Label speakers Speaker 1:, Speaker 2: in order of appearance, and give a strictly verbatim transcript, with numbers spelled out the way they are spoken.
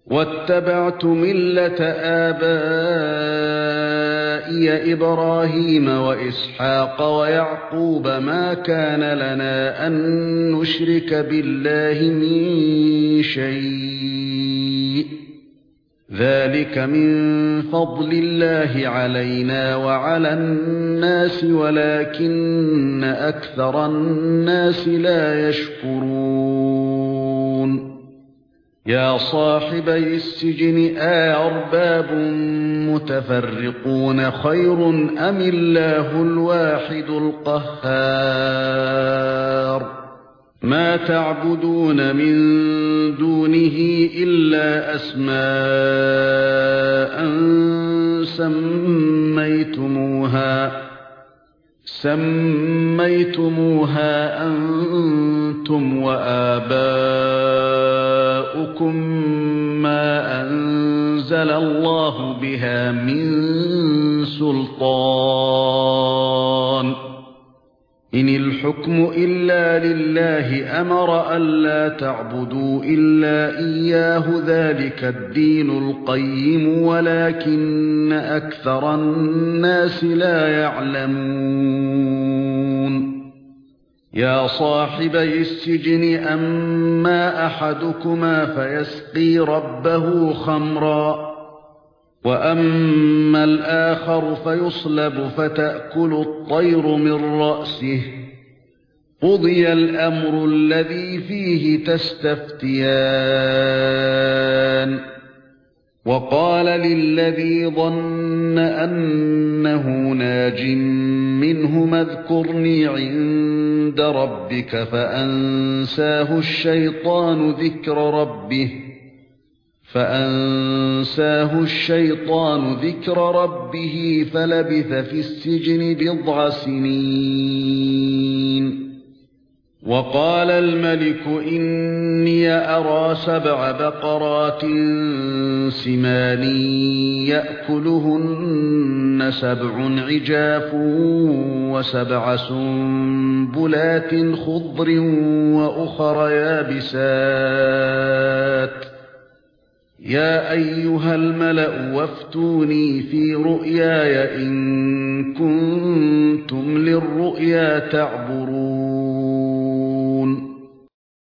Speaker 1: واتبعت ملة آبائي إبراهيم وإسحاق ويعقوب ما كان لنا أن نشرك بالله من شيء ذلك من فضل الله علينا وعلى الناس ولكن أكثر الناس لا يشكرون يا صاحبي السجن أأرباب متفرقون خير أم الله الواحد القهار ما تعبدون من دونه إلا أسماء سميتموها سميتموها أنتم وآباؤكم ما أنزل الله بها من سلطان إن الحكم إلا لله أمر ألا تعبدوا إلا إياه ذلك الدين القيم ولكن أكثر الناس لا يعلمون يا صاحبي السجن أما أحدكما فيسقي ربه خمرا وأما الآخر فيصلب فتأكل الطير من رأسه قضي الأمر الذي فيه تستفتيان وقال للذي ظن أنه ناج منهما اذكرني عند ربك فأنساه الشيطان ذكر ربه فأنساه الشيطان ذكر ربه فلبث في السجن بضع سنين وقال الملك إني أرى سبع بقرات سمان يأكلهن سبع عجاف وسبع سنبلات خضر وأخر يابسات يا أيها الملأ وافتوني في رؤياي إن كنتم للرؤيا تعبرون